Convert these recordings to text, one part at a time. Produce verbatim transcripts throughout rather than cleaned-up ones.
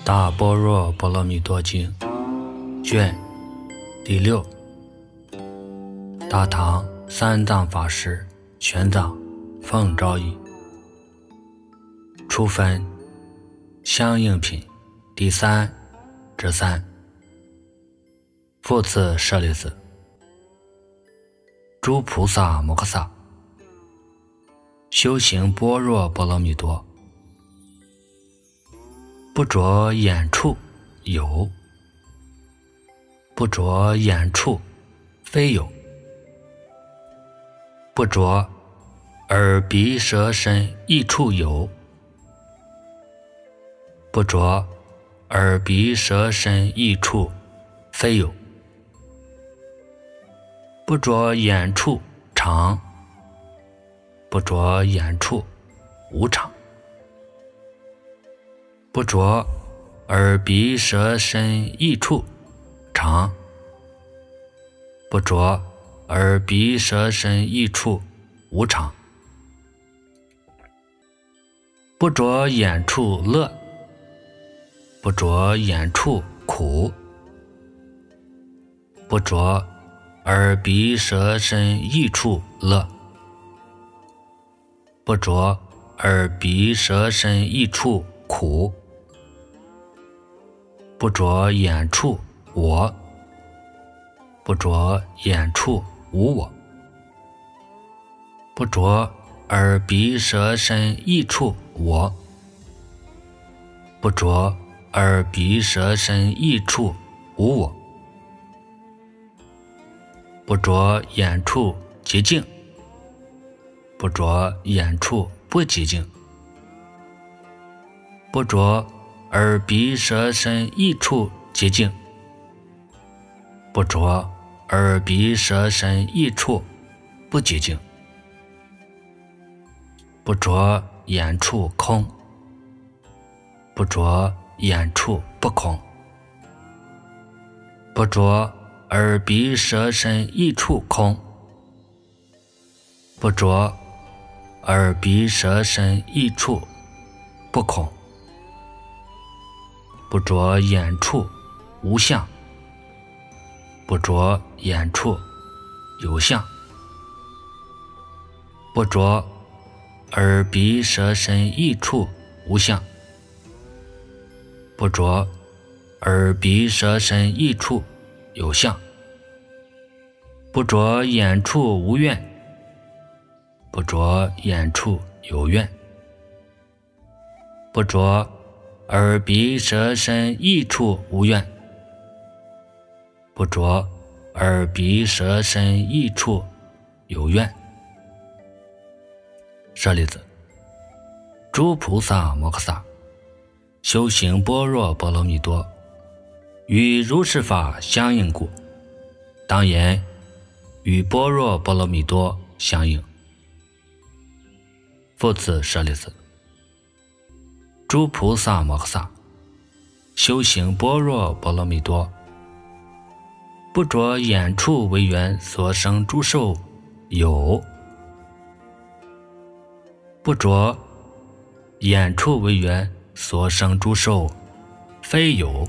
大般若波罗蜜多经卷第六，大唐三藏法师玄奘奉诏译，初分相应品第三之三。复次舍利子，诸菩萨摩诃萨修行般若波罗蜜多，不着眼处有，不着眼处非有，不着耳鼻舌身意处有，不着耳鼻舌身意处非有，不着眼处常，不着眼处无常，不着耳鼻舌身意处常，不着耳鼻舌身意处无常，不着眼处乐，不着眼处苦，不着耳鼻舌身意处乐，不着耳鼻舌身意处苦，不着眼处我，不着眼处无我，不着耳鼻舌身意处我，不着耳鼻舌身意处无我，不着眼处极静，不着眼处不极静，不着耳鼻舌身意处极静，不着耳鼻舌身意处不极静，不着眼处空，不着眼处不空，不着耳鼻舌身意处空，不着耳鼻舌身意处不空，不着眼处无相，不着眼处有相，不着耳鼻舌身意处无相，不着耳鼻舌身意处有相，不着眼处无愿，不着眼处有愿，不着耳鼻舌身意处无愿，不着耳鼻舌身意处有愿。舍利子，诸菩萨摩诃萨修行般若波罗蜜多，与如是法相应故，当言与般若波罗蜜多相应。复次舍利子，诸菩萨摩诃萨修行般若波罗蜜多，不着眼处为缘所生诸受有，不着眼处为缘所生诸受非有，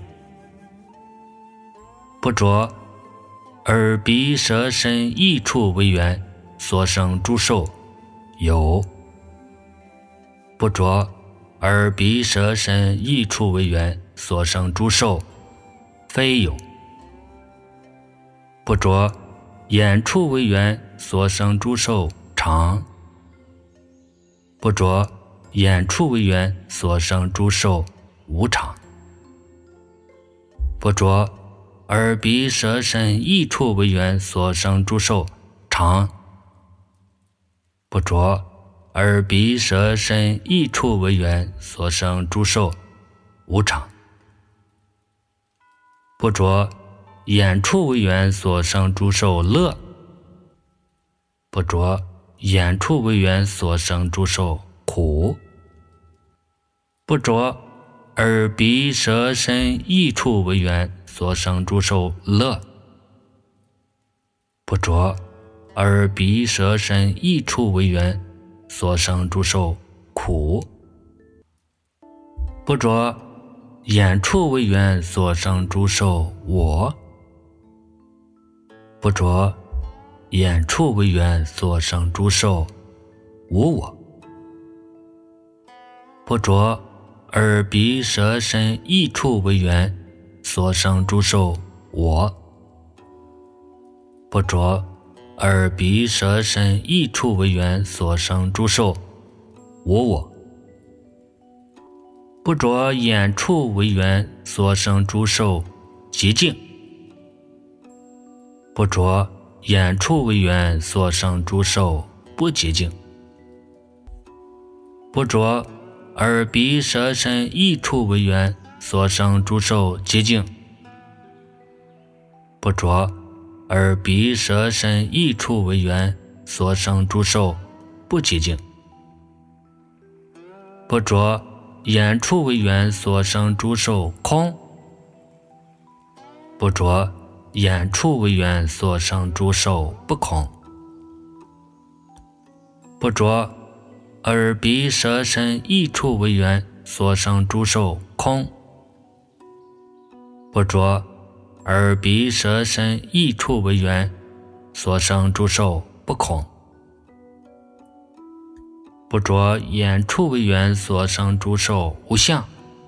不着耳鼻舌身意处为缘所生诸受有，不着耳鼻舌身意处为缘所生诸受非有，不着眼处为缘所生诸受常，不着眼处为缘所生诸受无常，不着耳鼻舌身意处为缘所生诸受常，不着耳鼻舌身意处为缘所生诸受无常，不着眼处为缘所生诸受乐，不着眼处为缘所生诸受苦，不着耳鼻舌身意处为缘所生诸受乐，不着耳鼻舌身意处为缘所生诸受苦，不着眼处为缘所生诸受我，不着眼处为缘所生诸受无我，不着耳鼻舌身意处为缘所生诸受我，不着耳鼻舌身意处为缘所生诸受无我，不着眼处为缘所生诸受极静，不着眼处为缘所生诸受不极静，不着耳鼻舌身意处为缘所生诸受极静，不着耳鼻舌身意处为缘所生诸受不极静，不着眼处为缘所生诸受空，不着眼处为缘所生诸受不空，不着耳鼻舌身意处为缘所生诸受空，不着耳鼻舌身意处为缘所生诸受不空，不着眼处为缘所生诸受无相，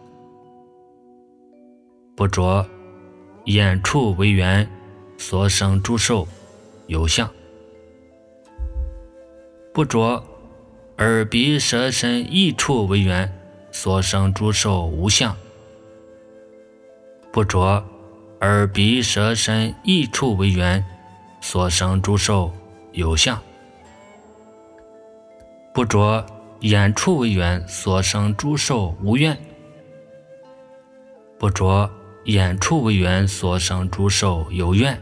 不着眼处为缘所生诸受有相，不着耳鼻舌身意处为缘所生诸受无相，不着耳鼻舌身意处为缘所生诸受有相，不着眼处为缘所生诸受无愿，不着眼处为缘所生诸受有愿，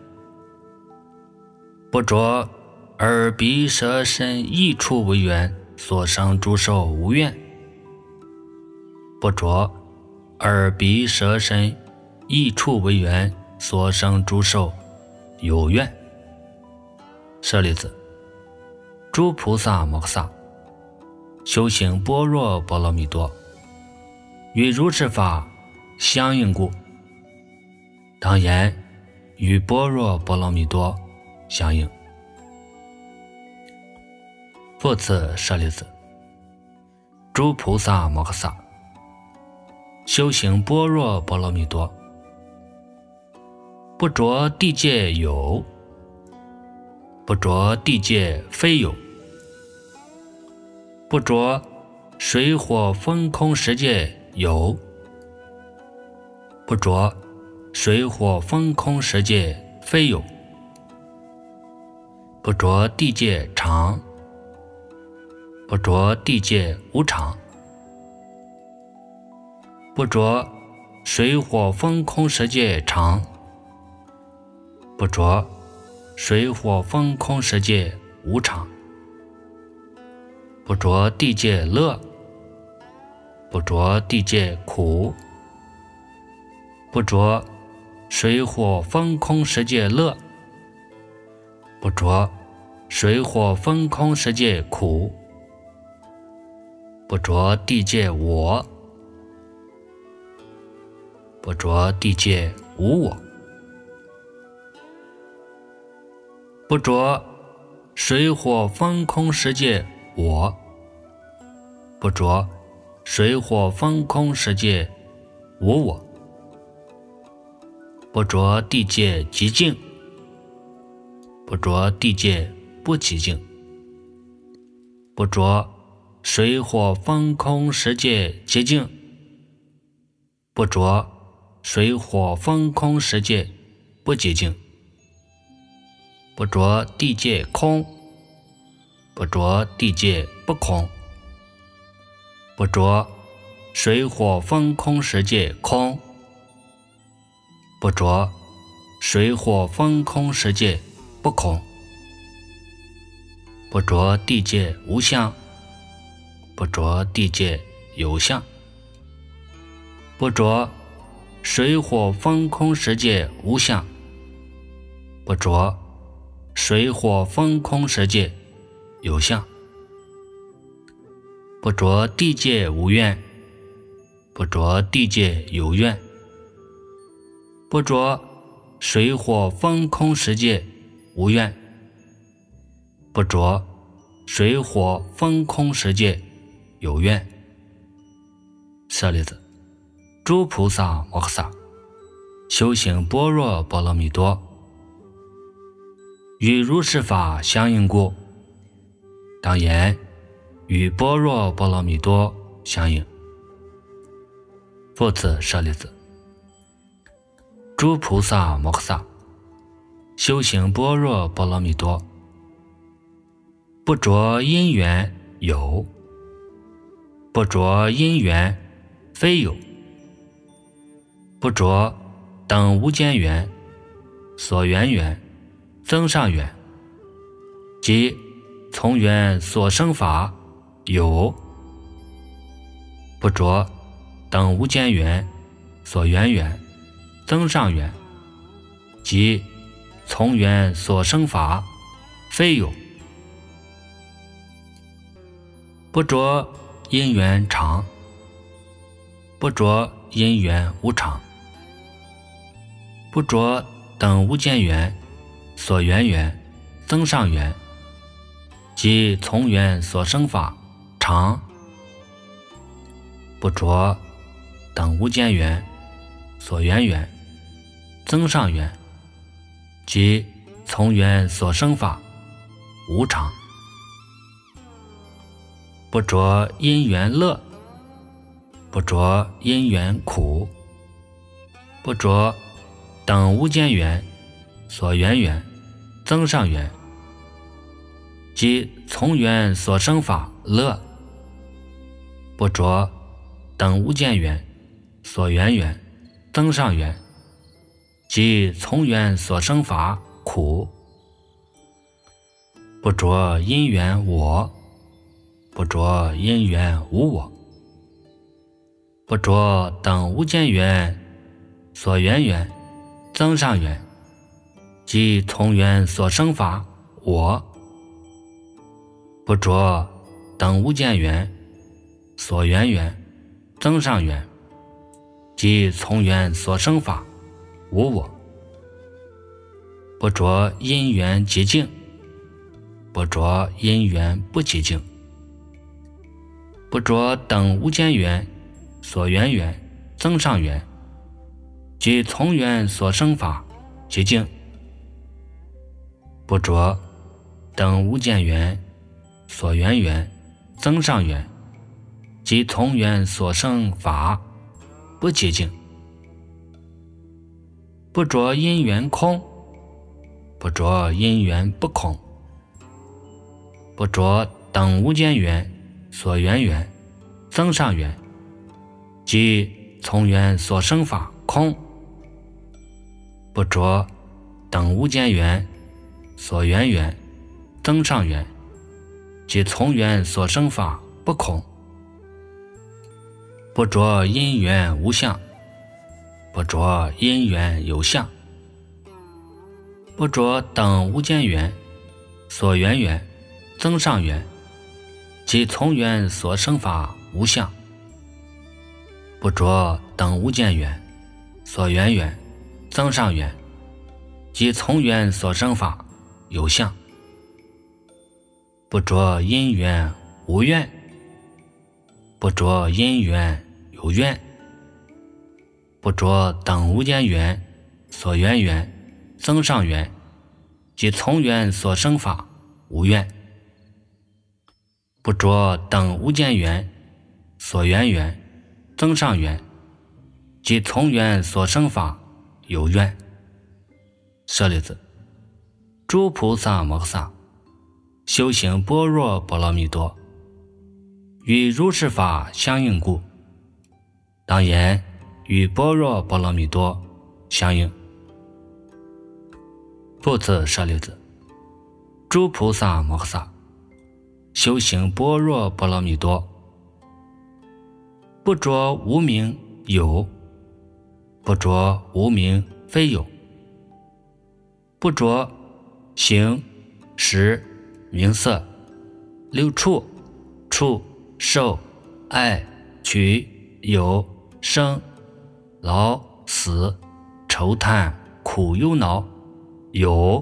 不着耳鼻舌身意处为缘所生诸受无愿，不着耳鼻舌身意处为缘所生诸受有愿。舍利子，诸菩萨摩诃萨修行般若波罗蜜多，与如是法相应故，当言与般若波罗蜜多相应。复次，舍利子，诸菩萨摩诃萨修行般若波罗蜜多，不着地界有，不着地界非有，不着水火风空十界有，不着水火风空十界非有，不着地界常，不着地界无常，不着水火风空十界常，不着水火风空十界无常，不着地界乐，不着地界苦，不着水火风空十界乐，不着水火风空十界苦，不着地界我，不着地界无我，不着水火风空十界我，不着水火风空十界无我，不着地界极静，不着地界不极静，不着水火风空十界极静，不着水火风空十界不极静，不着地界空，不着地界不空，不着水火风空十界空，不着水火风空十界不空，不着地界无相，不着地界有相，不着水火风空十界无相，不着水火风空十界有相，不着地界无愿， 不着地界有愿，不着水火风空世界无愿，不着水火风空世界有愿。舍利子，诸菩萨摩诃萨修行般若波罗蜜多，与如是法相应故，当言与般若波罗蜜多相应。复次舍利子，诸菩萨摩诃萨修行般若波罗蜜多，不着因缘有，不着因缘非有，不着等无间缘、所缘缘、增上缘，即从缘所生法有，不着等无间缘、所缘缘、增上缘，即从缘所生法非有，不着因缘常，不着因缘无常，不着等无间缘、所缘缘、增上缘，即从缘所生法常，不着等无间缘、所缘缘、增上缘，即从缘所生法无常，不着因缘乐，不着因缘苦，不着等无间缘、所缘缘、增上缘，即从缘所生法乐，不着等无间缘、所缘缘、增上缘，即从缘所生法苦，不着因缘我，不着因缘无我，不着等无间缘、所缘缘、增上缘，即从缘所生法我，不着等无间缘、所缘缘、增上缘，即从缘所生法无我，不着因缘极净，不着因缘不极净，不着等无间缘、所缘缘、增上缘，即从缘所生法极净，不着等无间缘、所缘缘、增上缘，即从缘所生法不极净，不着因缘空，不着因缘不空，不着等无间缘、所缘缘、增上缘，即从缘所生法空，不着等无间缘、所缘缘、增上缘，即从缘所生法不空，不着因缘无相，不着因缘有相，不着等无间缘、所缘缘、增上缘，即从缘所生法无相，不着等无间缘、所缘缘、增上缘，即从缘所生法有相，不着因缘无愿，不着因缘有愿，不着等无间缘、所缘缘、增上缘，即从缘所生法无愿，不着等无间缘、所缘缘、增上缘，即从缘所生法有愿。舍利子，诸菩萨摩诃萨修行般若波罗蜜多，与如是法相应故，当言与般若波罗蜜多相应。复次舍利子，诸菩萨摩诃萨修行般若波罗蜜多，不着无明有，不着无明非有，不着形识名色六处处受爱取有生老死愁叹苦忧恼有，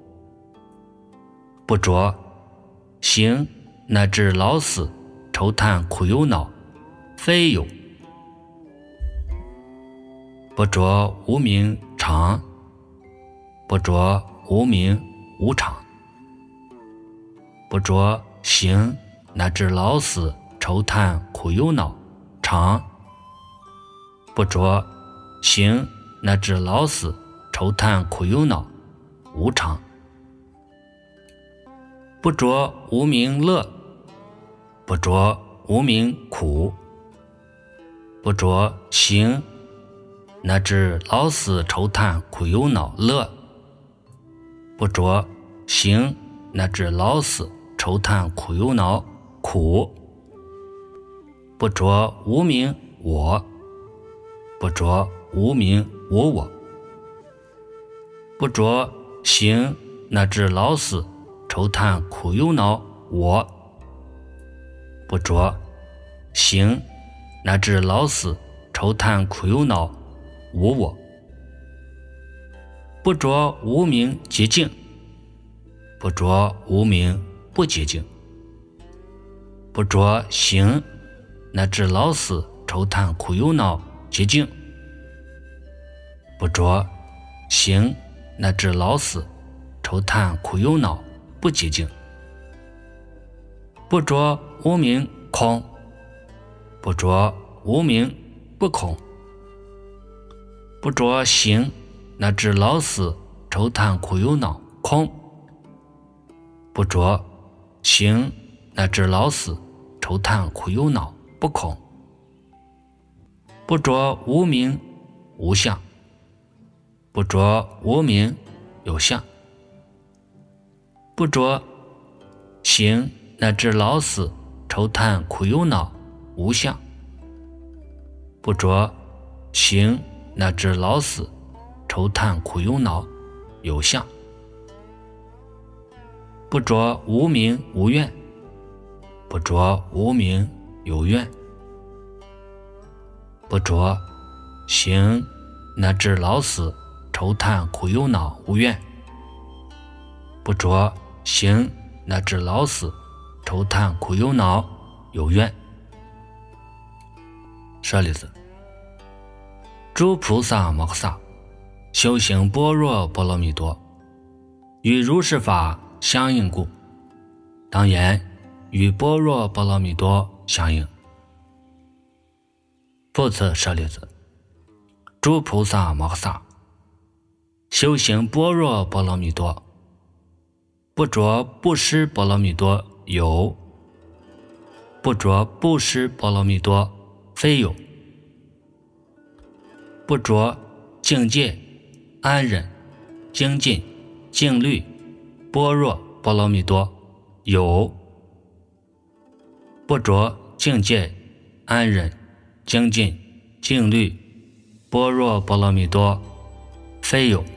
不着行乃至老死愁叹苦忧恼非有，不着无明常，不着无明无常，不着行乃至老死愁叹苦忧恼常，不着行乃至老死愁叹苦忧恼无常，不着无明乐，不着无明苦，不着行乃至老死愁叹苦忧恼乐，不着行乃至老死愁叹苦忧恼苦，不着无明我，不着无明无我，不着行乃至老死愁叹苦忧恼我，不着行乃至老死愁叹苦忧恼无我，不着无明极净，不着无明不极净，不着行乃至老死愁叹苦忧恼极净，不着行乃至老死愁叹苦忧恼不极净，不着无明空，不着无明不空，不着行乃至老死愁叹苦忧恼空，不着行乃至老死愁叹苦忧恼不空，不着无明无相，不着无明有相，不着行乃至老死愁叹苦忧恼无相，不着行乃至老死愁叹苦忧恼有相，不着无明无愿，不着无明有愿，不着行乃至老死愁叹苦忧恼无愿，不着行乃至老死愁叹苦忧恼有愿。舍利子，诸菩萨摩诃萨修行般若波罗蜜多，与如是法相应故，当言与般若波罗蜜多相应。复次舍利子，诸菩萨摩诃萨修行般若波罗蜜多，不着布施波罗蜜多有，不着布施波罗蜜多非有，不着境界安忍精进静虑般若波罗蜜多有，不着境界安忍精进静虑般若波罗蜜多非有，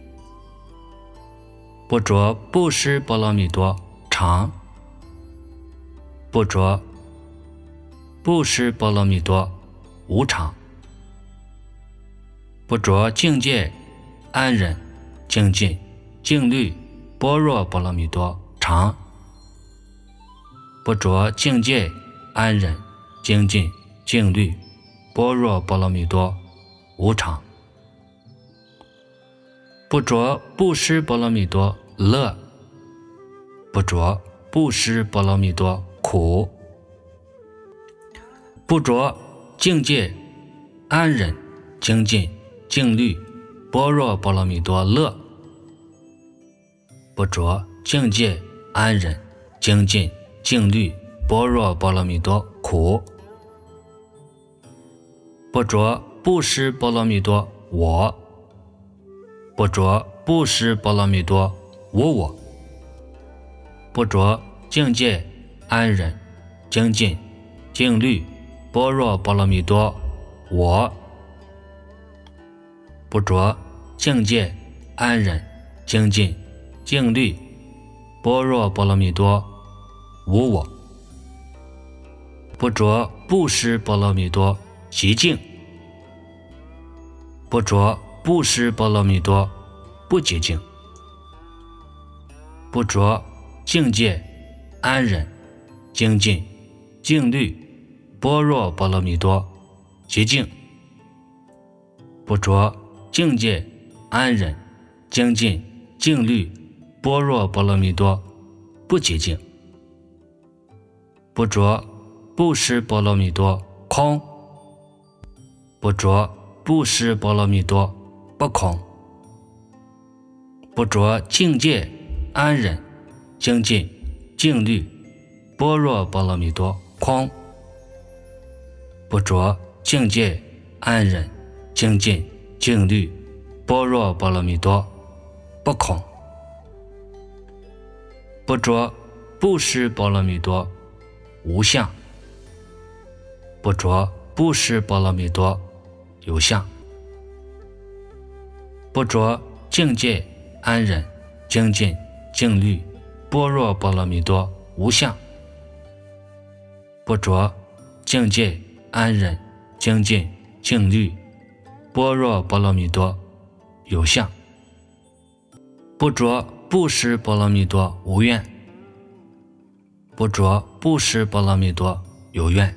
不着布施波罗蜜多常，不着布施波罗蜜多无常，不着境界安忍精进静虑般若波罗蜜多常，不着境界安忍精进静虑般若波罗蜜多无常，不着布施波罗蜜多乐，不着布施波罗蜜多苦，不着境界安忍精进静虑般若波罗蜜多乐，不着境界安忍精进静虑般若波罗蜜多苦，不着布施波罗蜜多我，不着布施波罗蜜多无我，不着境界安忍精进静虑般若波罗蜜多我，不着境界安忍精进静虑般若波罗蜜多无我，不着布施波罗蜜多极净不着不识波罗蜜多不极静，不着境界安忍精进静虑般若波罗蜜多极静，不着境界安忍精进静虑般若波罗蜜多不极静，不着不识波罗蜜多空，不着不识波罗蜜多不空，不着境界安忍精进静虑般若波罗蜜多空，不着境界安忍精进静虑般若波罗蜜多不空，不着不识波罗蜜多无相，不着不识波罗蜜多有相，不着境界安忍精进静虑般若波罗蜜多无相，不着境界安忍精进静虑般若波罗蜜多有相，不着不识波罗蜜多无愿，不着不识波罗蜜多有愿，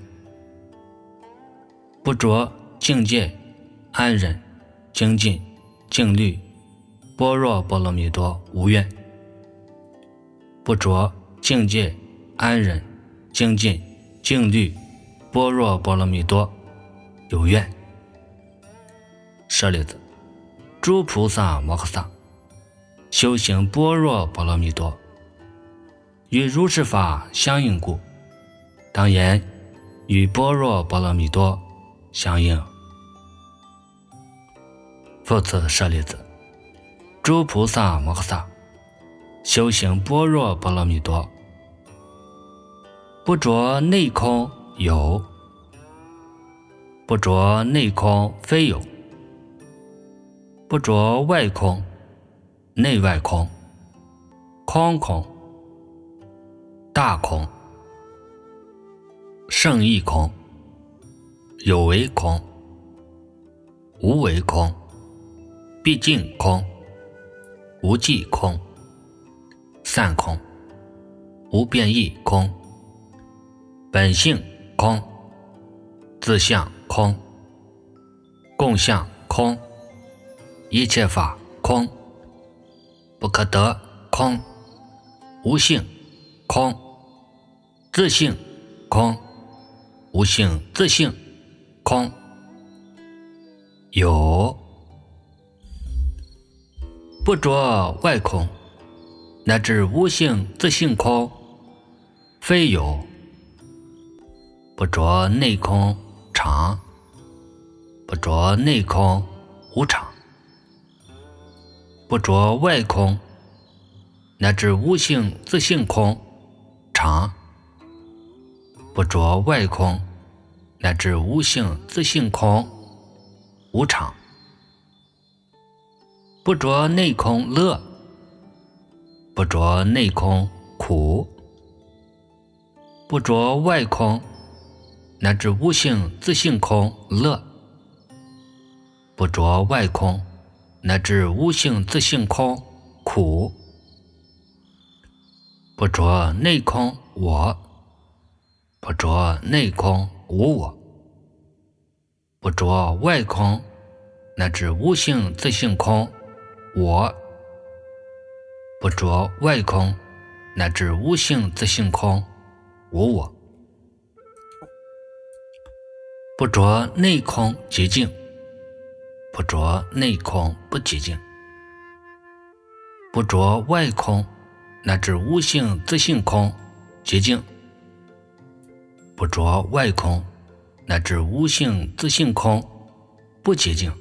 不着境界安忍精进静虑般若波罗蜜多无愿，不着境界安忍精进静虑般若波罗蜜多有愿。舍利子，诸菩萨摩诃萨修行般若波罗蜜多，与如是法相应故，当言与般若波罗蜜多相应。复次舍利子，诸菩萨摩诃萨修行般若波罗蜜多，不着内空有，不着内空非有，不着外空内外空，空空大空圣义空有为空无为空毕竟空无际空散空无变异空本性空自相空共相空一切法空不可得空无性空自性空无性自性空有，不着外空乃至无性自性空非有，不着内空常，不着内空无常，不着外空乃至无性自性空常，不着外空乃至无性自性空无常，不着内空乐，不着内空苦，不着外空乃至无性自性空乐，不着外空乃至无性自性空苦，不着内空我，不着内空无我，不着外空乃至无性自性空我，不着外空乃至无性自性空无我，不着内空极静，不着内空不极静，不着外空乃至无性自性空极静，不着外空乃至无性自性空不极静，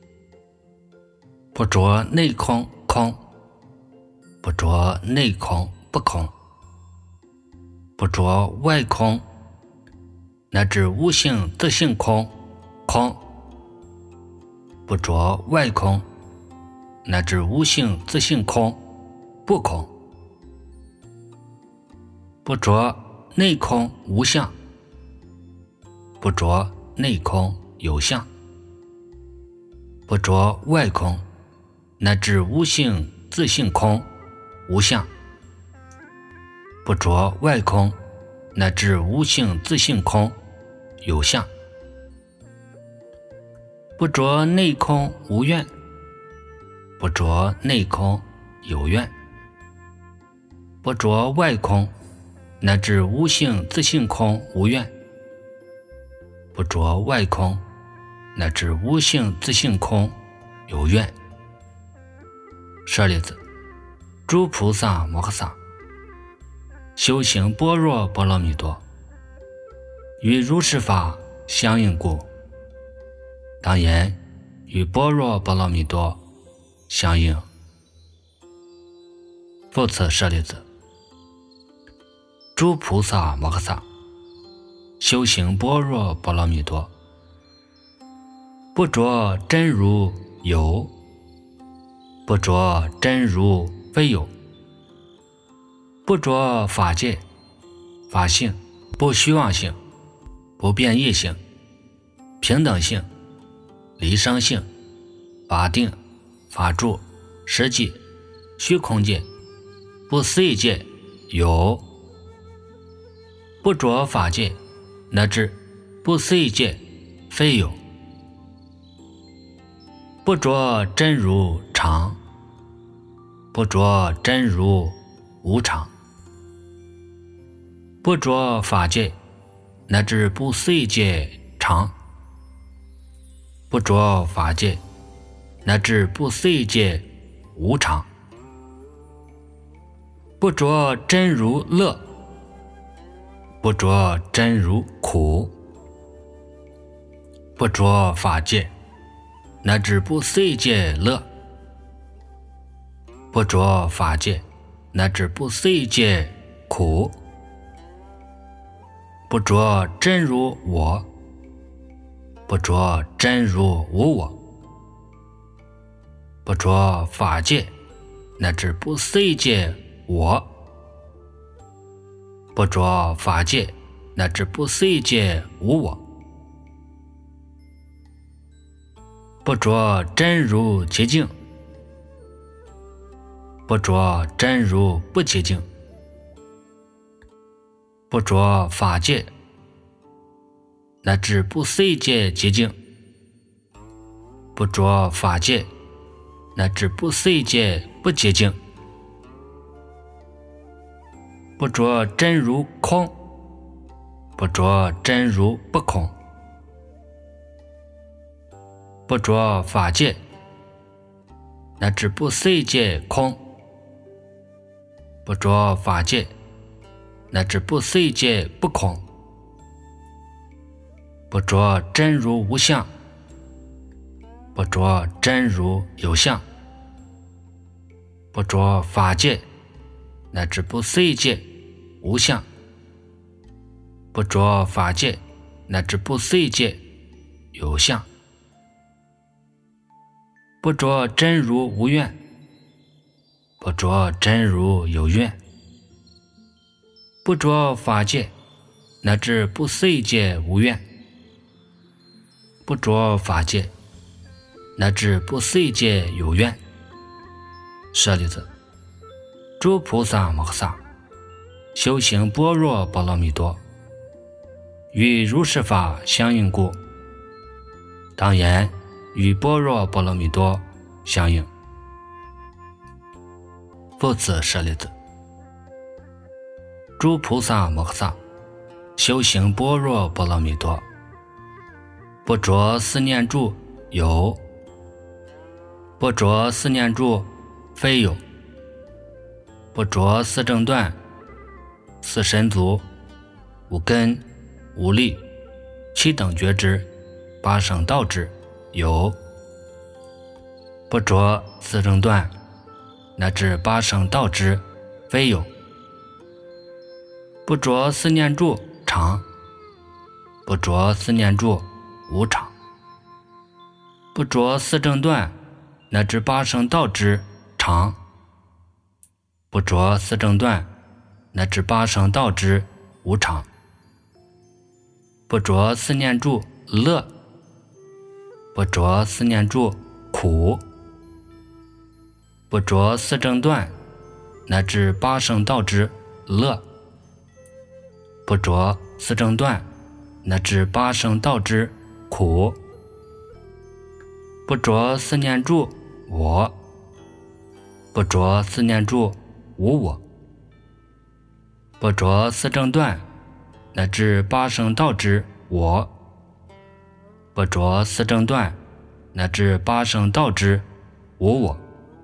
不着内空空，不着内空不空，不着外空乃至无性自性空空，不着外空乃至无性自性空不空，不着内空无相，不着内空有相， 不着外空，乃至无性自性空，无相。不着外空，乃至无性自性空，有相。不着内空无愿，不着内空有愿。不着外空，乃至无性自性空无愿。不着外空，乃至无性自性空有愿。舍利子，诸菩萨摩诃萨修行般若波罗蜜多，与如是法相应故，当言与般若波罗蜜多相应。复次舍利子，诸菩萨摩诃萨修行般若波罗蜜多，不着真如有，不着真如非有，不着法界、法性、不虚妄性、不变异性、平等性、离生性、法定、法住、实际、虚空界、不思议界有，不着法界乃至不思议界非有，不着真如常，不着真如无常，不着法界乃至不思议界常，不着法界乃至不思议界无常，不着真如乐，不着真如苦，不着法界乃至不思议界乐，不着法界乃至不思议界苦，不着真如我，不着真如无我，不着法界乃至不思议界我，不着法界乃至不思议界无我，不着真如洁净，不着真如不洁净，不着法界乃至不思议界洁净，不着法界乃至不思议界不洁净，不着真如空，不着真如不空，不着法界乃至不思议界空，不着法界乃至不思议界不空，不着真如无相，不着真如有相，不着法界乃至不思议界无相，不着法界乃至不思议界有相，不着真如无愿，不着真如有愿，不着法界乃至不思议界无愿，不着法界乃至不思议界有愿。舍利子，诸菩萨摩诃萨修行般若波罗蜜多，与如是法相应故，当言与般若波罗蜜多相应。复次舍利子，诸菩萨摩诃萨修行般若波罗蜜多，不着思念住有，不着思念住非有，不着四正断、四神足、五根、五力、七等觉支、八圣道支有，不着四正断乃至八圣道支非有，不着思念住常，不着思念住无常，不着四正断乃至八圣道支常，不着四正断乃至八圣道支无常，不着思念住乐，不着思念住苦；不着四正断，乃至八圣道之乐；不着四正断，乃至八圣道之苦；不着四念住我；不着四念住无我；不着四正断，乃至八圣道之我；不着四正断，乃至八圣道之无我；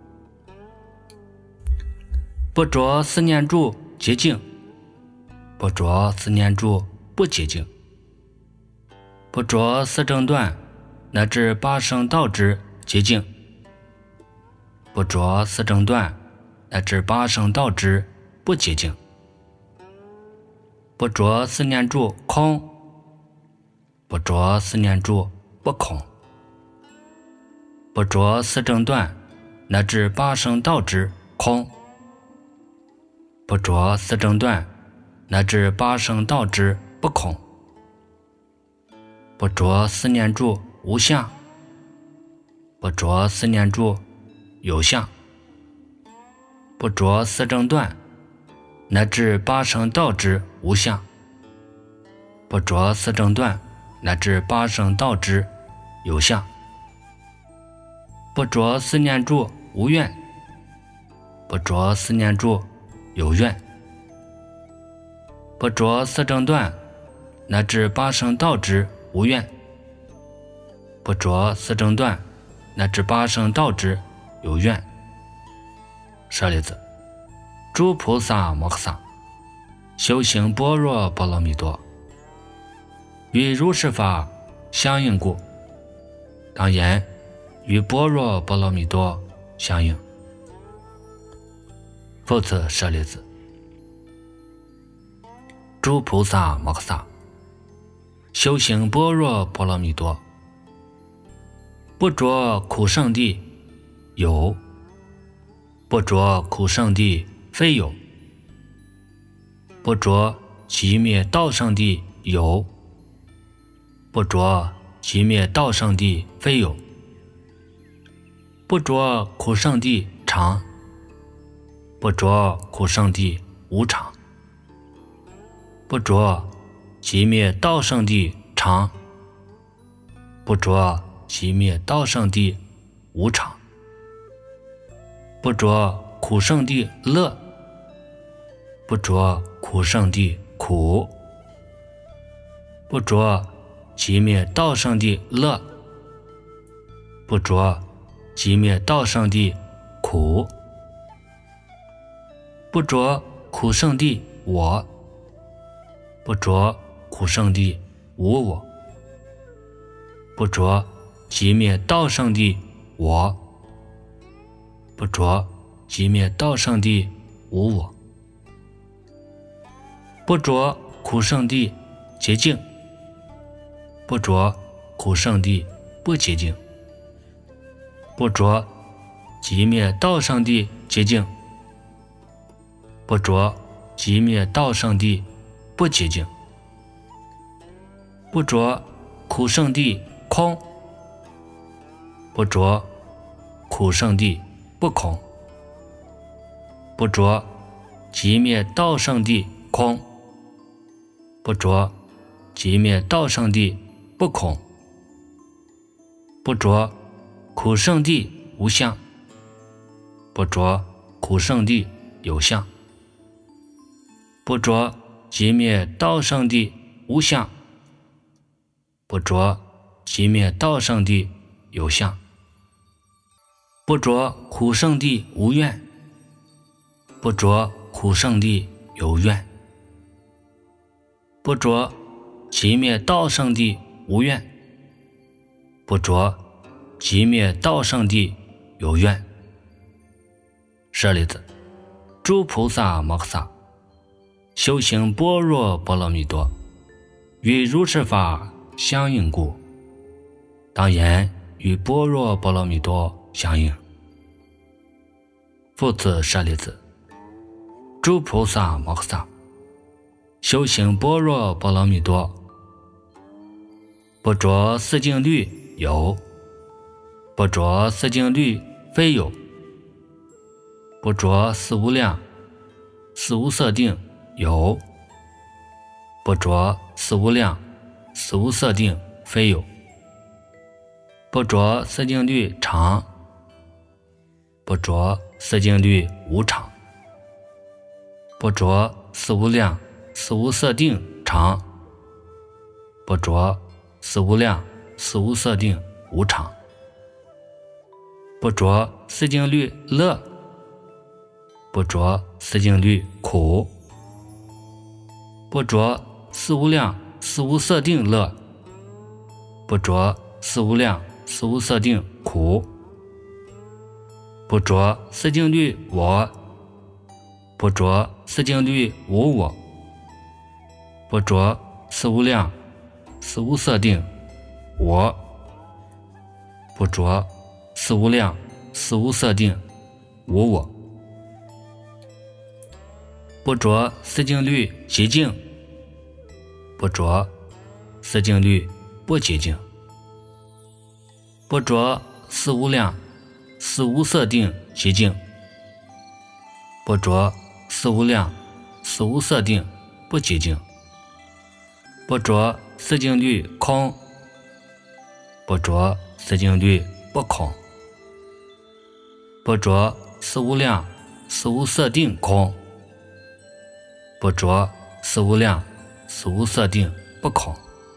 不着四念住洁净；不着四念住不洁净；不着四正断，乃至八圣道之洁净；不着四正断，乃至八圣道之不洁净；不着四念住空；不着四念住不空；不着四正断，乃至八圣道之空；不着四正断，乃至八圣道之不空；不着四念住无相；不着四念住有相；不着四正断，乃至八圣道之无相；不着四正断，乃至八圣道之有相；不着四念住无愿；不着四念住有愿；不着四正断，乃至八圣道之无愿；不着四正断，乃至八圣道之有愿。舍利子，诸菩萨摩诃萨修行般若波罗蜜多，与如是法相应故，当言与般若波罗蜜多相应。复次，舍利子，诸菩萨摩诃萨修行般若波罗蜜多，不着苦圣地有，不着苦圣地非有，不着寂灭道圣地有，不着寂灭道圣地非有，不着苦圣地常，不着苦圣地无常，不着寂灭道圣地常，不着寂灭道圣地无常，不着苦圣地乐，不着苦圣地苦，不着寂灭道圣地乐，不着寂灭道圣地苦，不着苦圣地我，不着苦圣地无我，不着寂灭道圣地我，不着寂灭道圣地无我，不着苦圣地洁净，不着苦圣地不洁净，不着寂灭道圣地洁净，不着寂灭道圣地不洁净，不着苦圣地空，不着苦圣地不空，不着寂灭道圣地空，不着寂灭道圣地不空，不着苦圣地无相，不着苦圣地有相，不着寂灭道圣地无相，不着寂灭道圣地有相，不着苦圣地无愿，不着苦圣地有愿，不着寂灭道圣地无愿，不着寂灭道圣地有愿。舍利子，诸菩萨摩诃萨修行般若波罗蜜多，与如是法相应故，当言与般若波罗蜜多相应。复次，舍利子，诸菩萨摩诃萨修行般若波罗蜜多，不着四境律有， 不着四净律非有，不着四无量四无色定有，不着四无量四无色定非有，不着四净律常，不着四净律无常，不着四无量四无色定常，不着四无量四无色定无常，不着四净律乐，不着四净律苦，不着四无量四无色定乐，不着四无量四无色定苦，不着四净律我，不着四净律无我，不着四无量四无色定我，不着四无量四无色定无我，不着四净律极净，不着四净律不极净，不着四无量四无色定极净，不着四无量四无色定不极净，不着四净律空，不着四净律不空，不着四无量四无色定空，不着四无量四无色定不空，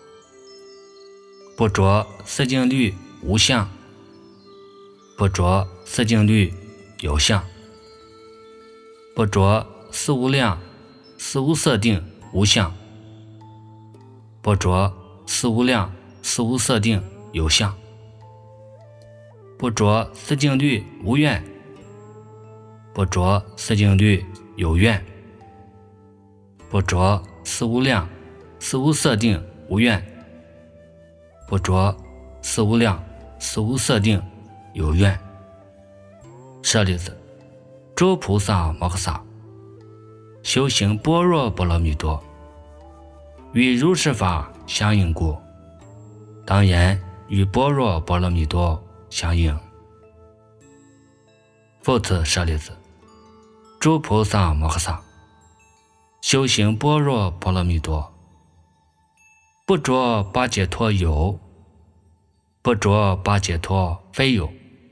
不着四净律无相，不着四净律有相，不着四无量四无色定无相，不着四无量四无色定有相，不着四净律无愿，不着四净律有愿，不着四无量四无色定无愿，不着四无量四无色定有愿。舍利子，诸菩萨摩诃萨修行般若波罗蜜多，与如是法相应故，当言与般若波罗蜜多相应。复次舍利子，诸菩萨摩诃萨修行般若波罗蜜多，不着八解脱有，不着八解脱非有，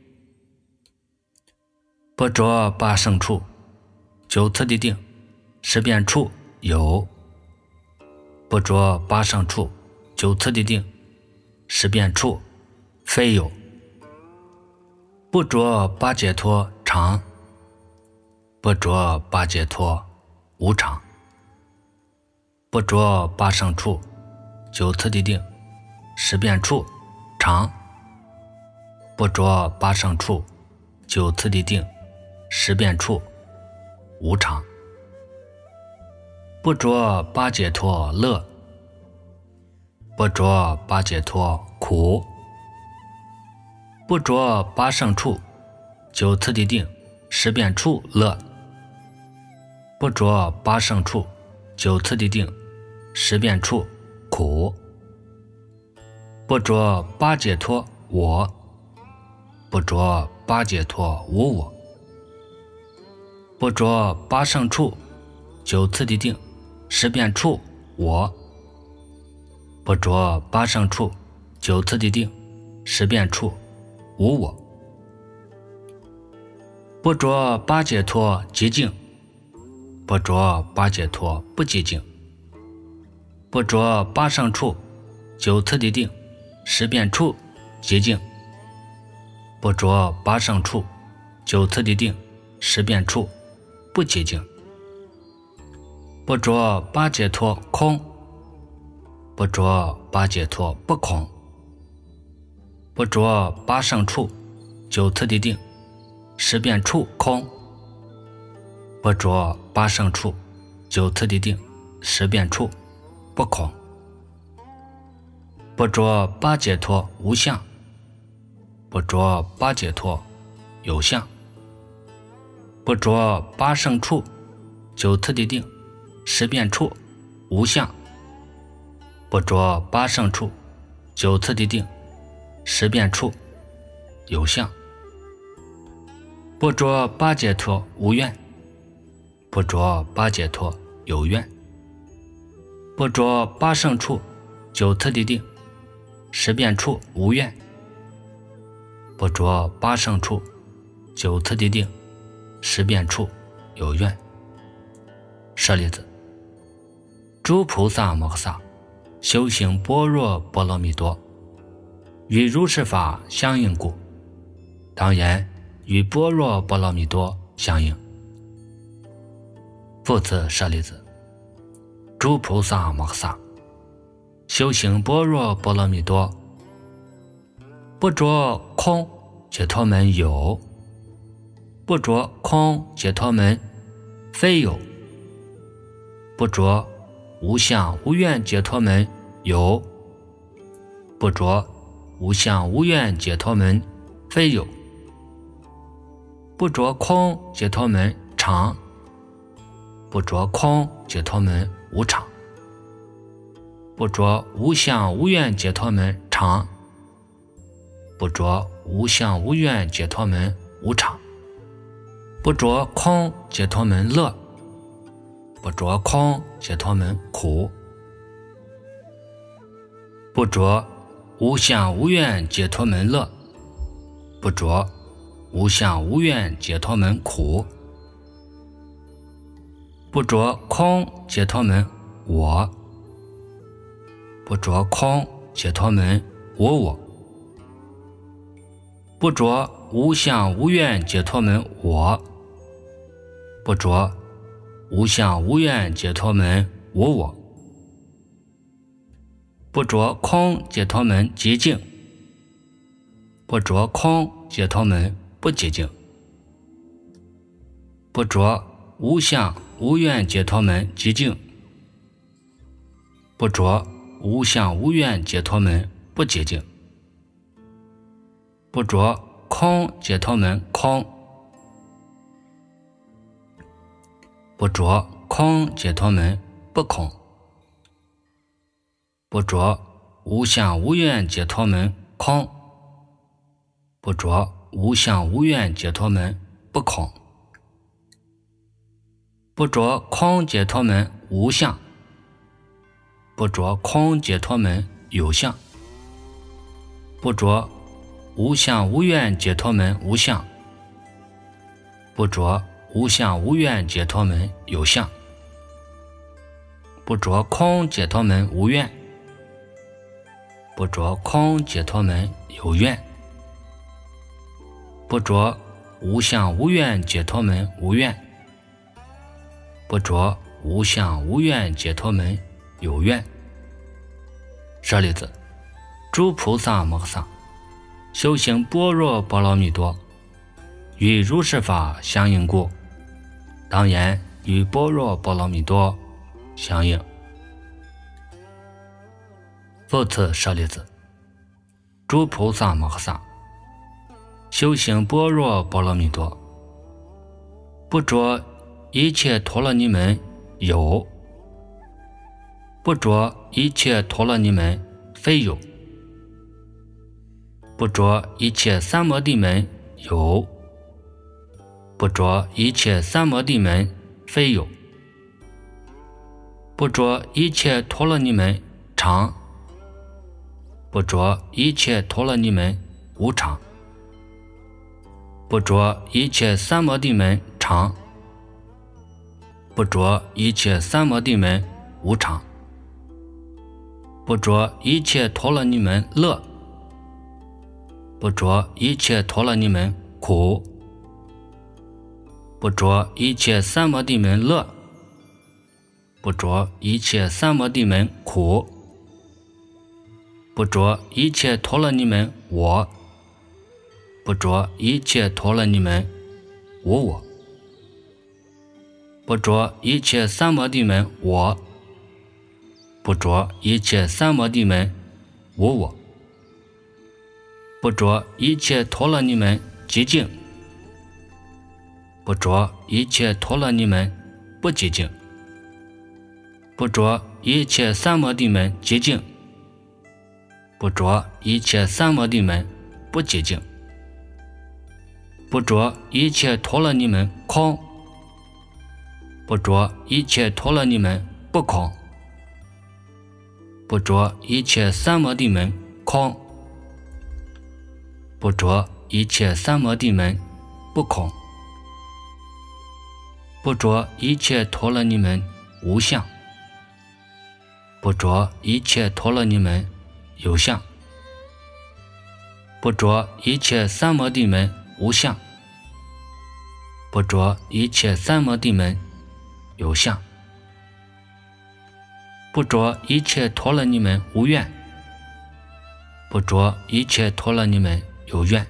不着八胜处九次第定十遍处有，不着八胜处九次第定十遍处非有，不着八解脱常，不着八解脱无常，不着八胜处九次第定十遍处常，不着八胜处九次第定十遍处无常，不着八解脱乐，不着八解脱苦，不着八胜处九次第定十遍处乐，不着八胜处九次第定十遍处苦，不着八解脱我，不着八解脱无我，不着八胜处九次第定十遍处我，不着八胜处九次第定十遍处无我，不着八解脱极净，不着八解脱不极净，不着八胜处九次第定十遍处极净，不着八胜处九次第定十遍处不极净，不着八解脱空，不着八解脱不空，不着八胜处九次第定十遍处空，不着八胜处九次第定十遍处不空，不着八解脱无相，不着八解脱有相，不着八胜处九次第定十遍处无相，不着八胜处九次第定十遍处有相。不着八解脱无愿，不着八解脱有愿，不着八胜处九次第定十变处无愿，不着八胜处九次第定十变处有愿。舍利子，诸菩萨摩诃萨修行般若波罗蜜多，与如是法相应故，当言与般若波罗蜜多相应。复次舍利子，诸菩萨摩诃萨修行般若波罗蜜多，不着空解脱门有，不着空解脱门非有，不着无相无愿解脱门有，不着无相无愿解脱门非有，不着空解脱门常，不着空解脱门无常，不着无相无愿解脱门常，不着无相无愿解脱门无常，不着空解脱门乐，不着空解脱门苦，不着无相无愿解脱门乐，不着无相无愿解脱门苦，不着空解脱门我，不着空解脱门我我，不着无相无愿解脱门我，不着无相无愿解脱门我我，不着空解脱门寂静，不着空解脱门不寂静，不着无相无愿解脱门寂静，不着无相无愿解脱门不寂静，不着空解脱门空，不着空解脱门不空，不着无相无愿解脱门空，不着无相无愿解脱门不空，不着空解脱门无相，不着空解脱门有相，不着无相无愿解脱门无相，不着无相无愿解脱门有相，不着空解脱门无愿，不着空解脱门有愿，不着无相无愿解脱门无愿，不着无相无愿解脱门有愿。舍利子，诸菩萨摩诃萨修行般若波罗蜜多，与如是法相应故，当言与般若波罗蜜多相应。复次舍利子，诸菩萨摩诃萨修行般若波罗蜜多，不着一切陀罗尼门有，不着一切陀罗尼门非有，不着一切三摩地门有，不着一切三摩地门非有，不着一切陀罗尼门常，不着一切陀罗尼门无常，不着一切三摩地门常，不着一切三摩地门无常，不着一切陀罗尼门乐，不着一切陀罗尼门苦，不着一切三摩地门乐，不着一切三摩地门苦，不着一切陀罗尼门我，不着一切陀罗尼门我我，不着一切三摩地门我，不着一切三摩地门我我，不着一切陀罗尼门寂静，不着一切陀罗尼门不寂静，不着一切三摩地门寂静，不着一切三摩地门不寂静， 不着一切陀罗尼门空，不着一切陀罗尼门不空，不着一切三摩地门空，不着一切三摩地门不空，不着一切陀罗尼门无相，不着一切陀罗尼门有相，不着一切三摩地门无相，不着一切三摩地门有相，不着一切陀罗尼门无愿，不着一切陀罗尼门有愿，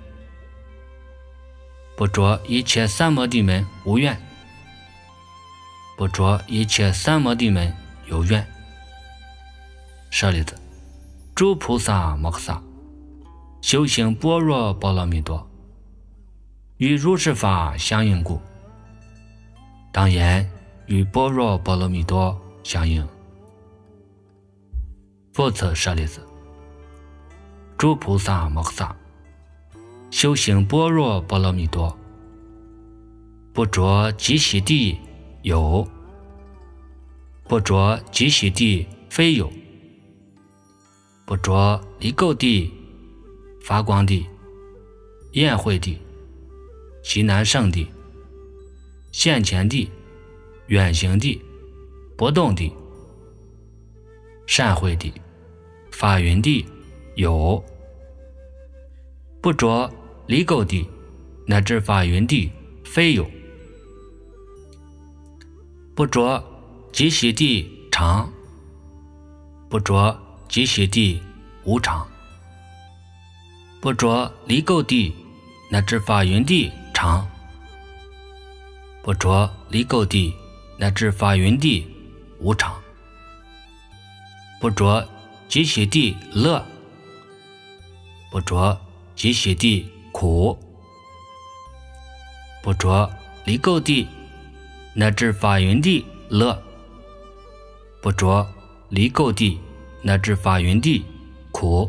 不着一切三摩地门无愿，不着一切三摩地门有愿。舍利子，诸菩萨摩诃萨修行般若波罗蜜多，与如是法相应故，当言与般若波罗蜜多相应。复次舍利子，诸菩萨摩诃萨修行般若波罗蜜多，不着极喜地有，不着极喜地非有，不着离垢地、发光地、焰慧地、极难胜地、现前地、远行地、不动地、善慧地、法云地有，不着离垢地乃至法云地非有，不着极喜地常，不着极喜地无常，不着离垢地乃至法云地常，不着离垢地乃至法云地无常，不着极喜地乐，不着极喜地苦，不着离垢地乃至法云地乐，不着离垢地乃至法云地苦，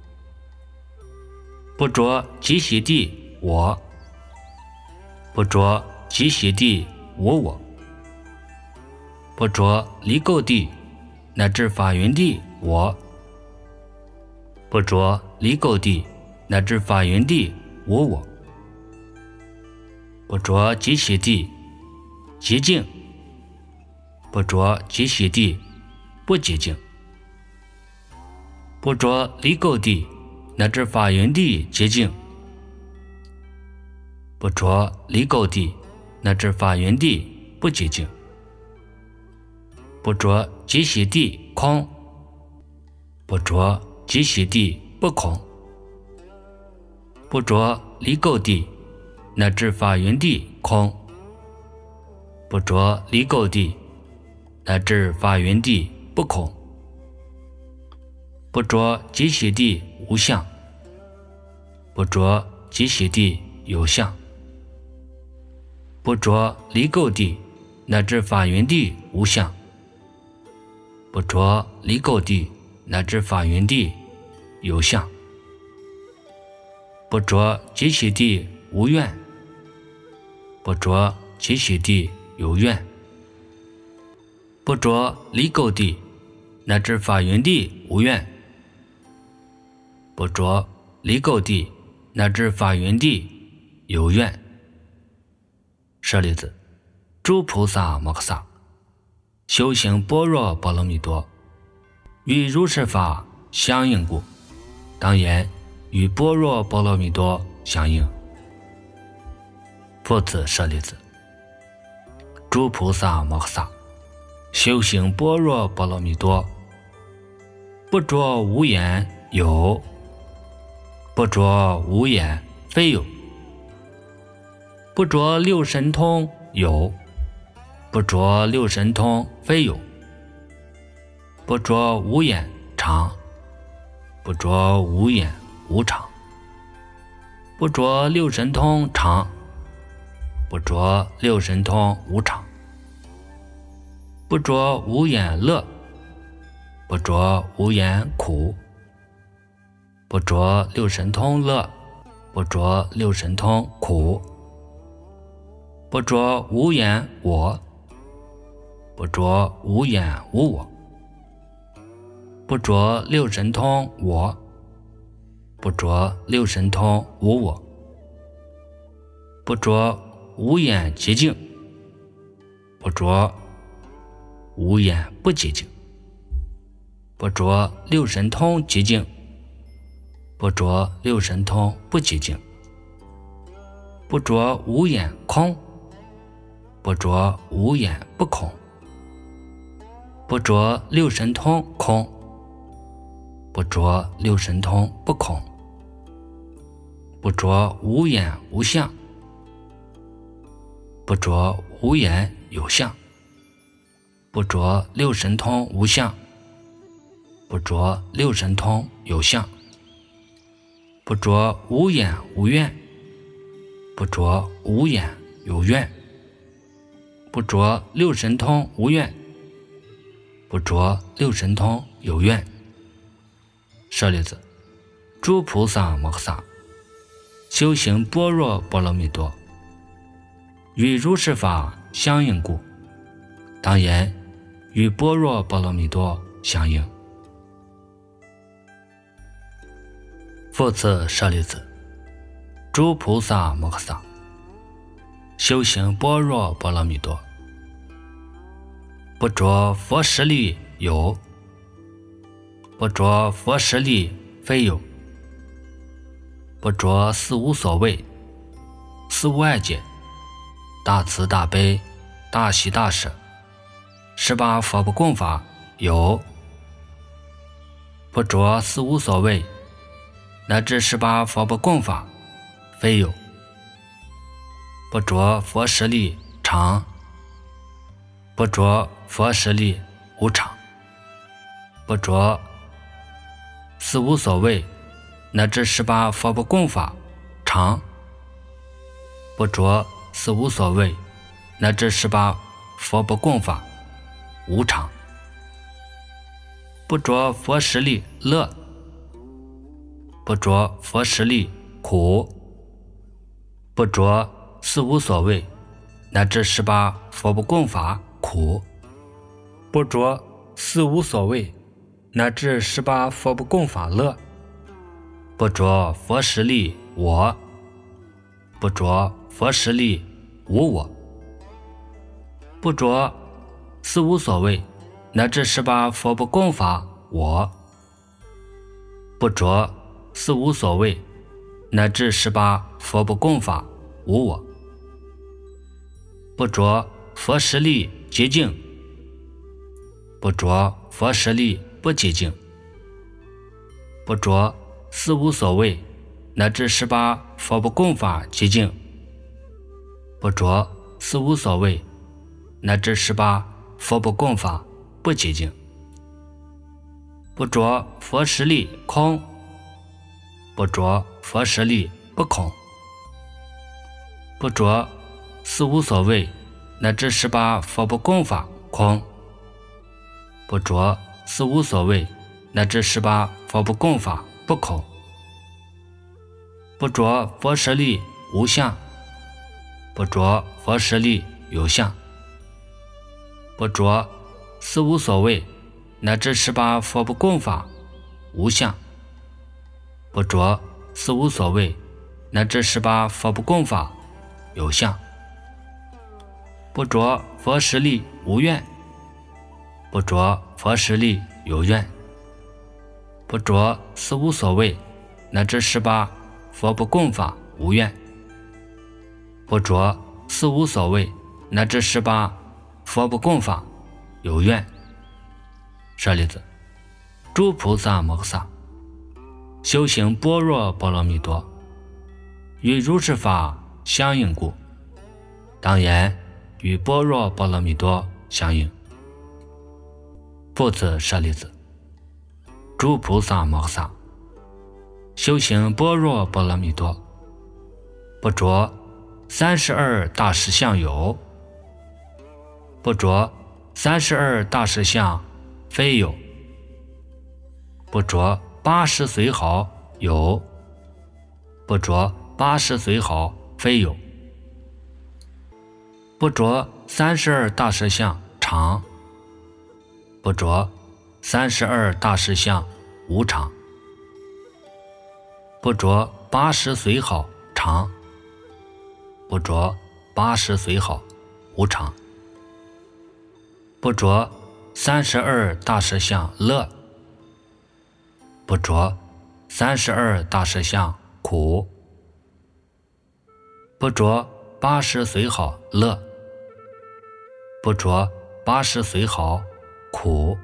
不着极喜地我，不着极喜地无我，不着离垢地乃至法云地我，不着离垢地乃至法云地无我，不着极喜地极静，不着极喜地不极静，不着离垢地乃至法云地极静，不着离垢地乃至法云地不极静，不着极喜地空，不着极喜地不空，不着离垢地乃至法云地空，不着离垢地乃至法云地不空，不着极喜地无相，不着极喜地有相，不着离垢地乃至法云地无相，不着离垢地乃至法云地有相，不着极喜地无愿，不着极喜地有愿，不着离垢地乃至法云地无愿，不着离垢地乃至法云地有愿。舍利子，诸菩萨摩诃萨修行般若波罗蜜多，与如是法相应故，当言与般若波罗蜜多相应。复次舍利子，诸菩萨摩诃萨修行般若波罗蜜多，不着无眼有，不着无眼非有，不着六神通有，不着六神通非有，不着无眼常，不着无眼无常，不着六神通常，不着六神通无常，不着无眼乐，不着无眼苦，不着六神通乐，不着六神通苦， 不着无眼我，不着无眼无我，不着六神通我，不着六神通无我，不着无眼寂静，不着无眼不寂静，不着六神通寂静，不着六神通不寂静，不着无眼空，不着无眼不空，不着六神通空，不着六神通不空，不着无眼无相，不着无眼有相，不着六神通无相，不着六神通有相，不着无眼无愿，不着无眼有愿，不着六神通无愿，不着六神通有愿。舍利子，诸菩萨摩诃萨修行般若波罗蜜多，与如是法相应故，当言与般若波罗蜜多相应。复次舍利子，诸菩萨摩诃萨修行般若波罗蜜多，不着佛实力有，不着佛实力非有，不着四无所谓，四无碍解，大慈大悲，大喜大舍，十八佛不共法有，不着四无所谓，乃至十八佛不共法非有，不着佛实力常，不着佛实力无常，不着四无所谓，乃至十八佛不共法常，不着四无所谓，乃至十八佛不共法无常，不着佛实力乐，不着佛实力苦，不着四无所谓，乃至十八佛不共法苦，不着四无所谓，乃至十八佛不共法乐，不着佛实力我，不着佛实力无我，不着四无所谓，乃至十八佛不共法我，不着四无所谓，乃至十八佛不共法无我，不着佛实力洁净，不着佛实力不洁净，不着四无所谓，乃至十八佛不共法洁净，不着四无所谓，乃至十八佛不共法不洁净，不着佛实力空，不着佛实力不空，不着四无所谓，乃至十八佛不共法空，不着四无所谓，乃至十八佛不共法不空，不着佛实力无相，不着佛实力有相，不着四无所谓，乃至十八佛不共法无相，不着四无所谓，乃至十八佛不共法有相，不着佛实力无愿，不着佛实力有愿，不着四无所谓，乃至十八佛不共法无愿，不着四无所谓，乃至十八佛不共法有愿。舍利子，诸菩萨摩诃萨修行般若波罗蜜多，与如是法相应故，当言与般若波罗蜜多相应。复次舍利子，诸菩萨摩诃萨修行般若波罗蜜多，不着三十二大实相有，不着三十二大实相非有，不着八十随好有，不着八十随好非有， 不着三十二大实相常，不着三十二大实相无常，不着八十随好常，不着八十随好无常，不着三十二大实相乐，不着三十二大实相苦，不着八十随好乐，不着八十随好苦，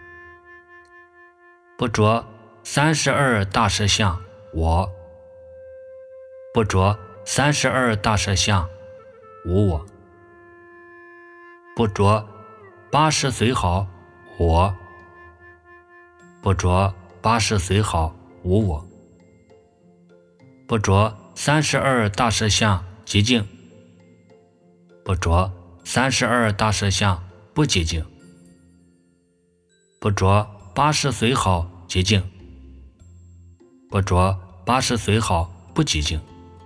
不着三十二大实相我，不着三十二大实相无我，不着八十随好我，不着八十随好无我，不着三十二大实相寂静，不着三十二大实相不寂静，不着八十随好寂静，不着八十随好不寂静，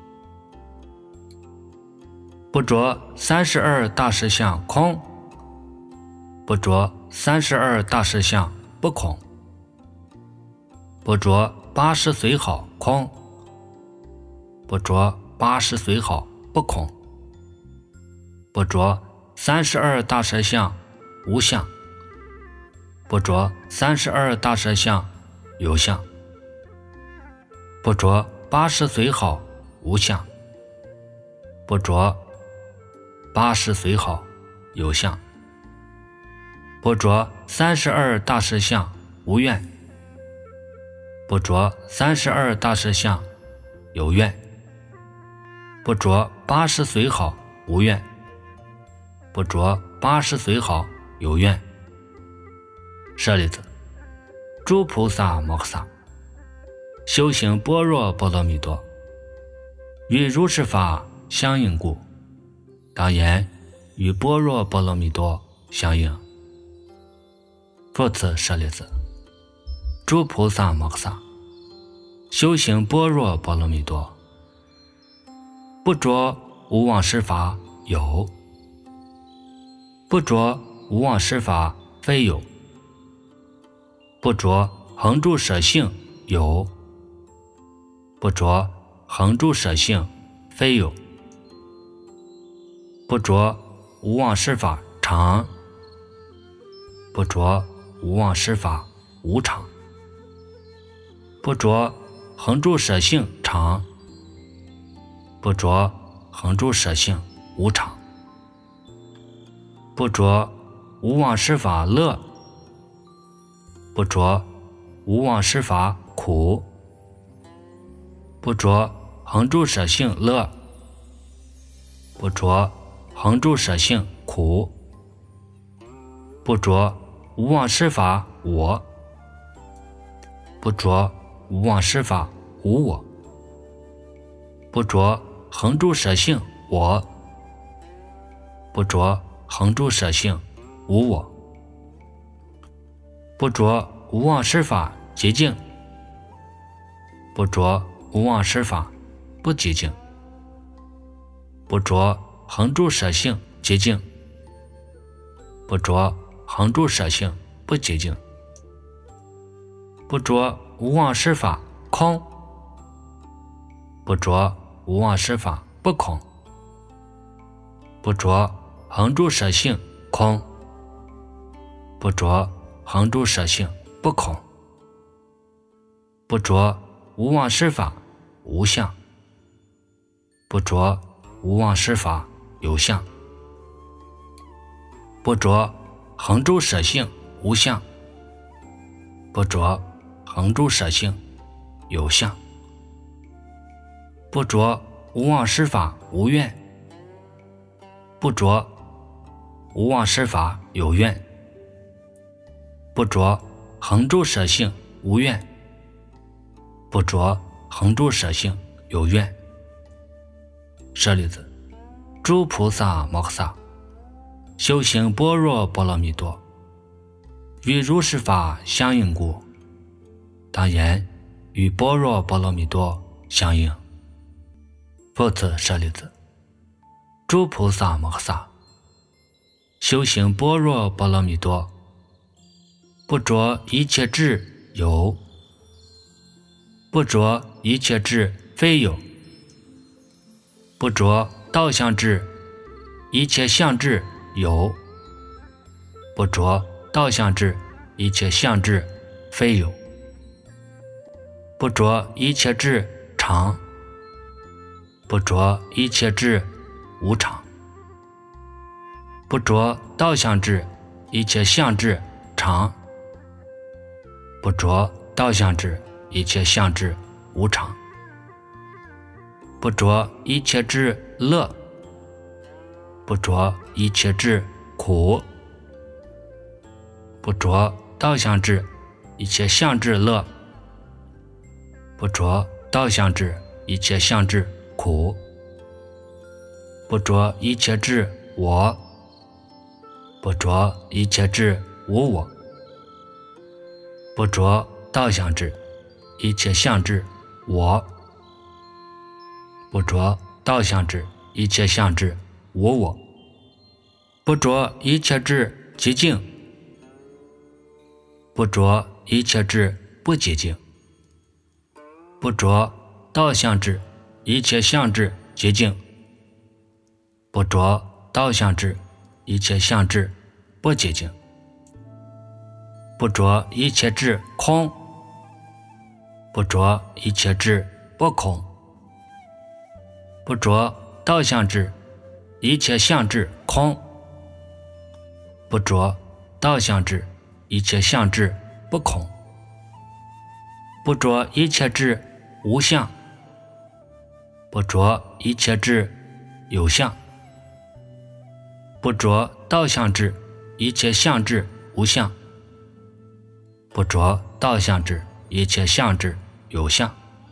不着三十二大实相空，不着三十二大实相不空，不着八十随好空，不着八十随好不空，不着三十二大实相无相，不着三十二大实相有相，不着八十随好无相，不着八十随好有相，不着三十二大实相无愿，不着三十二大实相有愿，不着八十随好无愿，不着八十随好有愿。舍利子，诸菩萨摩诃萨修行般若波罗蜜多，与如是法相应故，当言与般若波罗蜜多相应。复次，舍利子，诸菩萨摩诃萨修行般若波罗蜜多，不着无妄施法有，不着无妄施法非有，不着恒住舍性有，不着恒住舍性非有，不着无妄施法常，不着无妄施法无常，不着恒住舍性常，不着恒住舍性无常，不着无妄施法乐，不着无妄施法苦，不着恒住舍性乐，不着恒住舍性苦，不着无妄施法我，不着无妄施法无我，不着恒住舍性我，不着恒住舍性无我，不着无妄施法寂静，不着无妄施法不寂静，不着恒住舍性寂静，不着恒住舍性不寂静，不着无妄施法空，不着无妄施法不空，不着恒住舍性空，不着恒住舍性不空，不着无妄施法无相，不着无妄施法有相，不着恒住舍性无相，不着恒住舍性有相，不着无妄施法无愿，不着无妄施法有愿，不着恒住舍性无愿，不着恒住舍性有愿。舍利子，诸菩萨摩诃萨修行般若波罗蜜多，与如是法相应故，当言与般若波罗蜜多相应。复次，舍利子，诸菩萨摩诃萨修行般若波罗蜜多，不着一切智有，不着一切智非有，不着道相智一切相智有，不着道相智一切相智非有，不着一切智常，不着一切智无常，不着道相智一切相智常，不着道相智一切相智无常，不着一切智乐，不着一切智苦，不着道相智一切相智乐，不着道相智一切相智苦，不着一切智我，不着一切智无我，不着道相智一切相智我，不着道相智一切相智无我，不着一切智极静，不着一切智不极静，不着道相智一切相智极静，不着道相智一切相智不极静，不着一切智空，不着一切智不空，不着道相智一切相智空，不着道相智一切相智不空，不着一切智无相，不着一切智有相，不着道相智一切相智无相，不着道相智一切相智有相，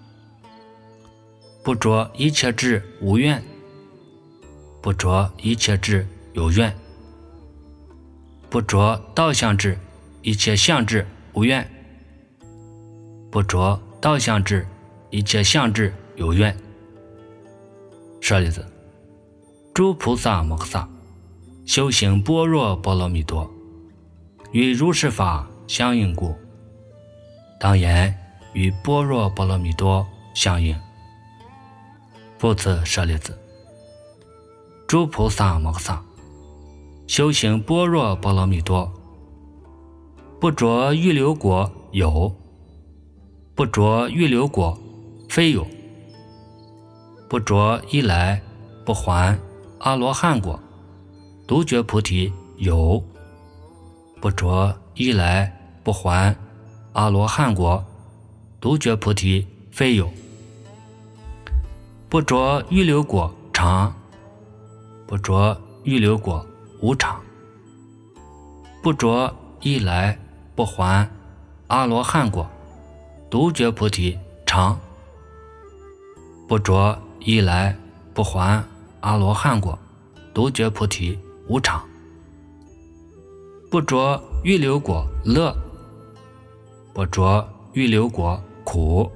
不着一切智无愿，不着一切智有愿，不着道相智一切相智无愿，不着道相智一切相智有愿。舍利子，诸菩萨摩诃萨修行般若波罗蜜多，与如是法相应故，当言与般若波罗蜜多相应。复次舍利子，诸菩萨摩诃萨修行般若波罗蜜多，不着预流果有，不着预流果非有，不着一来不还阿罗汉果独觉菩提有，不着一来不还阿罗汉果独觉菩提非有，不着预流果常，不着预流果无常，不着一来不还阿罗汉果独觉菩提常，不着一来不还阿罗汉果独觉菩提无常，不着预流果乐，不着预流果苦，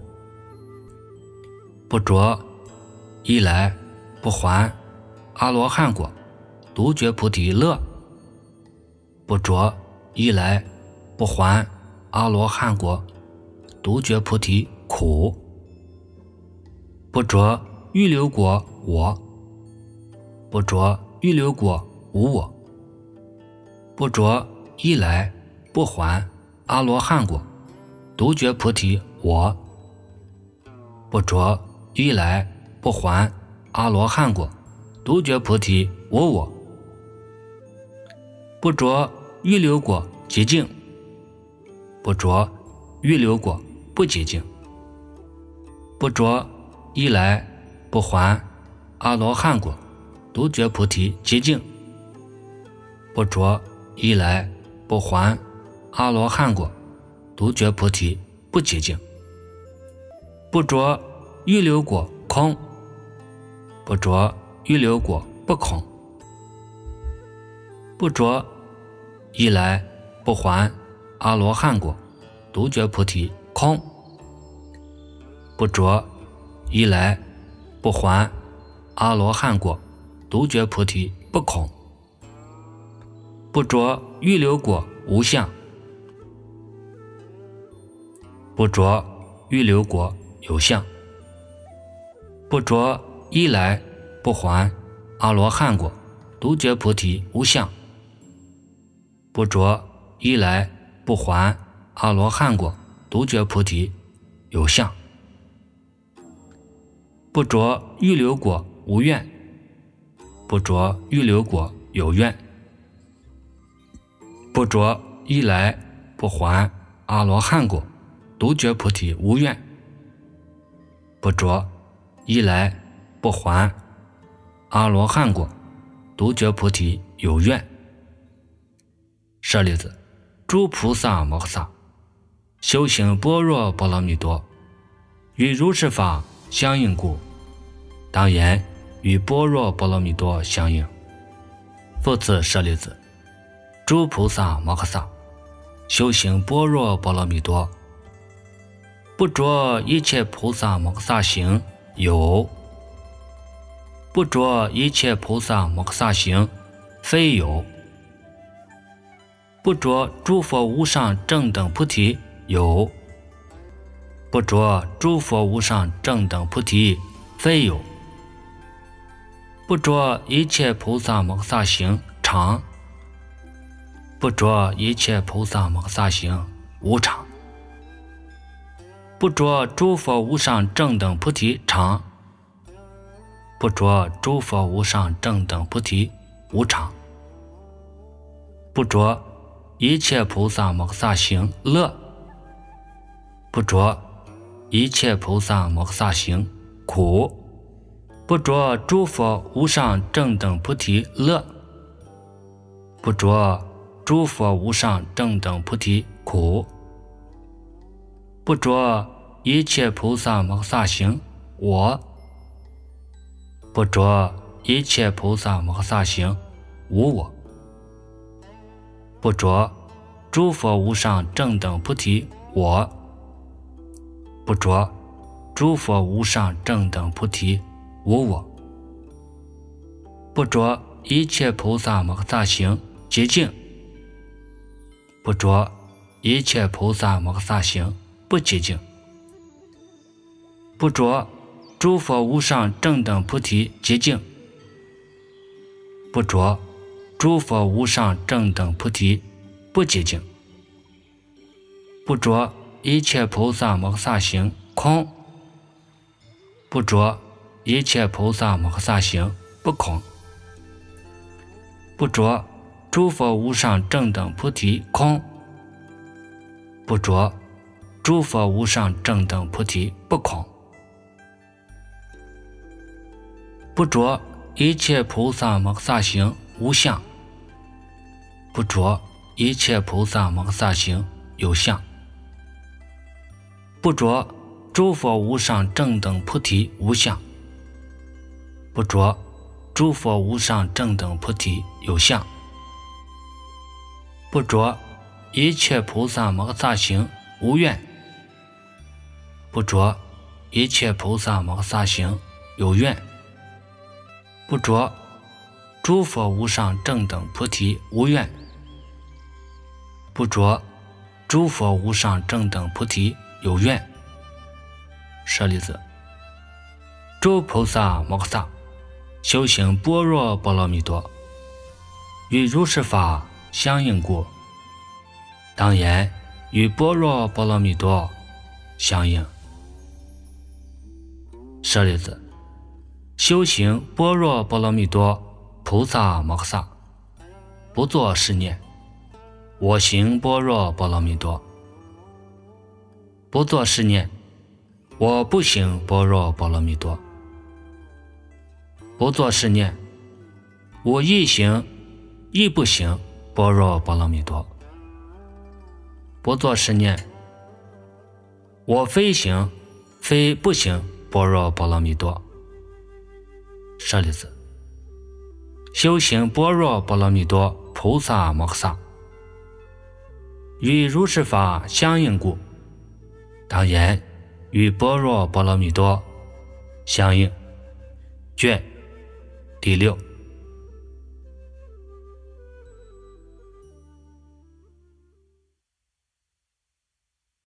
不着一来不还阿罗汉果独觉菩提乐，不着一来不还阿罗汉果独觉菩提苦，不着预流果我，不着预流果无我，不着一来不还阿罗汉果独觉菩提我，不着一来不还阿罗汉果独觉菩提我我，不着预流果极静，不着预流果不极静，不着一来不还阿罗汉果独觉菩提极静，不着一来不还阿罗汉果独觉菩提不极静，不着预流果空，不着预流果不空，不着一来不还阿罗汉果独觉菩提空，不着一来不还阿罗汉果独觉菩提不空， 不着预流果无相，不着预流果有相，不着一来不还阿罗汉果独觉菩提无相，不着一来不还阿罗汉果独觉菩提有相，不着预流果无愿，不着预流果有愿，不着一来不还阿罗汉果独觉菩提无愿，不着一来不还阿罗汉果独觉菩提有愿。舍利子，诸菩萨摩诃萨修行般若波罗蜜多，与如是法相应故，当言与般若波罗蜜多相应。复次舍利子，诸菩萨摩诃萨修行般若波罗蜜多，不着一切菩萨摩诃萨行有，不着一切菩萨摩诃萨行非有，不着诸佛无上正等菩提有，不着诸佛无上正等菩提非有，不着一切菩萨摩诃萨行常，不着一切菩萨摩诃萨行无常，不着诸佛无上正等菩提常，不着诸佛无上正等菩提无常，不着一切菩萨摩诃萨行乐，不着一切菩萨摩诃萨行苦，不着诸佛无上正等菩提乐，不着诸佛无上正等菩提苦，不着一切菩萨摩诃萨行我，不着一切菩萨摩诃萨行无我，不着诸佛无上正等菩提我，不着诸佛无上正等菩提无我，不着一切菩萨摩诃萨行洁净，不着一切菩萨摩诃萨行不洁净，不着诸佛无上正等菩提洁净，不着诸佛无上正等菩提不洁净，不着一切菩萨摩诃萨行空，不着一切菩萨摩诃萨行不空，不着诸佛无上正等菩提空，不着诸佛无上正等菩提不空，不着一切菩萨摩诃萨行无相，不着一切菩萨摩诃萨行有相，不着诸佛无上正等菩提无相，不着诸佛无上正等菩提有相，不着一切菩萨摩诃萨行无愿，不着一切菩萨摩诃萨行有愿，不着诸佛无上正等菩提无愿，不着诸佛无上正等菩提有愿。舍利子，诸菩萨摩诃萨修行般若波罗蜜多，与如是法相应故，当言与般若波罗蜜多相应。舍利子，修行般若波罗蜜多菩萨摩诃萨不作是念：我行般若波罗蜜多，不作是念：我不行般若波罗蜜多，不作是念：我亦行亦不行般若波罗蜜多，不作是念：我非行非不行般若波罗蜜多。舍利子，修行般若波罗蜜多菩萨摩诃萨与如是法相应故，当言与般若波罗蜜多相应。卷第六。